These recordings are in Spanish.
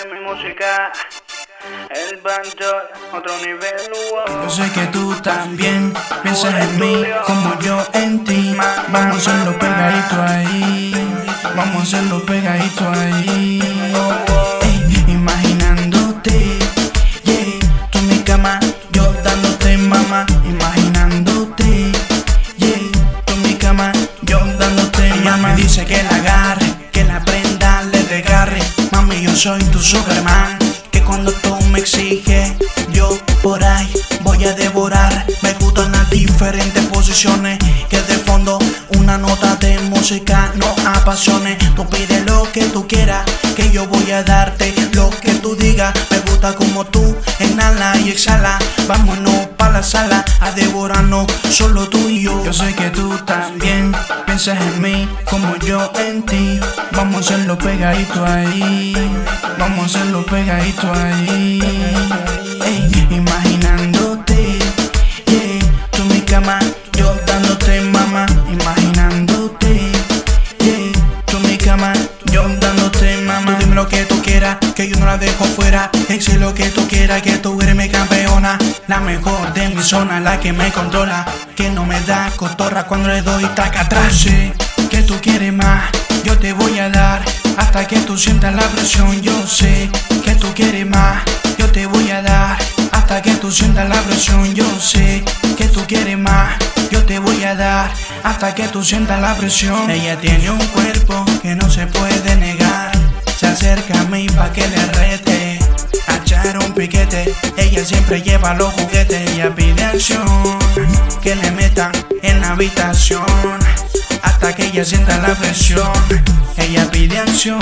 mi música, el Bandol, otro nivel, wow. Yo sé que tú también piensas en mí como yo en ti. Vamos a hacerlo pegadito ahí, vamos a hacerlo pegadito ahí. Ey, imaginándote, yeah, tú en mi cama, yo dándote mamá. Imaginándote, yeah, tú en mi cama, yo dándote mamá. Me dice que la agarre, que la prenda, le desgarre. Mami, yo soy tu Superman, que cuando tú me exiges, yo por ahí voy a devorar. Me gustan las diferentes posiciones, que de fondo una nota de música no apasione. Tú pides lo que tú quieras, que yo voy a darte lo que tú digas. Me gusta como tú inhala y exhala. Vámonos pa' la sala a devorarnos, solo tú y yo. Yo sé que tú también piensas en mí como yo en ti. Vamos a hacerlo pegadito ahí, vamos a hacerlo pegadito ahí. Ey, imaginándote, yeah, tú en mi cama, yo dándote mamá. Imaginándote, yeah, tú en mi cama, yo dándote mamá. Tú dime lo que tú quieras, que yo no la dejo fuera. Sé lo que tú quieras, que tú eres mi campeona, la mejor de mi zona, la que me controla, que no me da cotorra cuando le doy taca atrás. Sé que tú quieres más, yo te voy a dar hasta que tú sientas la presión. Yo sé que tú quieres más, yo te voy a dar hasta que tú sientas la presión. Yo sé que tú quieres más, yo te voy a dar hasta que tú sientas la presión. Ella tiene un cuerpo que no se puede negar, se acerca a mí pa' que le rete, a echar un piquete. Ella siempre lleva los juguetes, ella pide acción, que le metan en la habitación hasta que ella sienta la presión. Ella pide acción,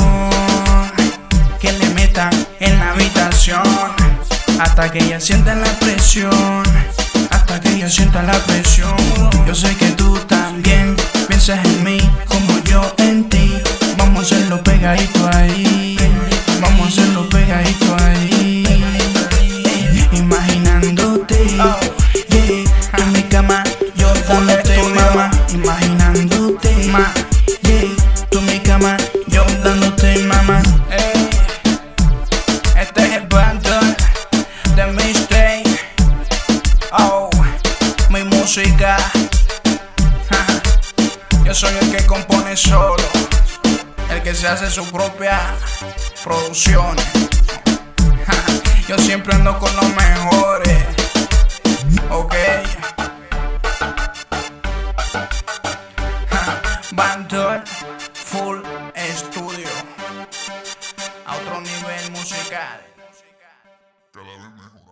que le metan en la habitación hasta que ella sienta la presión, hasta que ella sienta la presión. Yo sé que tú también piensas en mí como yo en ti. Vamos a hacerlo pegadito ahí, vamos a hacerlo pegadito ahí. Imaginándote, yeah, tú en mi cama, yo dándote mamá. Imaginándote, yeah, tú en mi cama, yo dándote mamá. Este es el Bandol de Mistake, oh, mi música. Yo soy el que compone solo, el que se hace su propia producción. Yo siempre ando con los mejores, ok. Bandol Full Studio, a otro nivel musical. Cada vez mejor.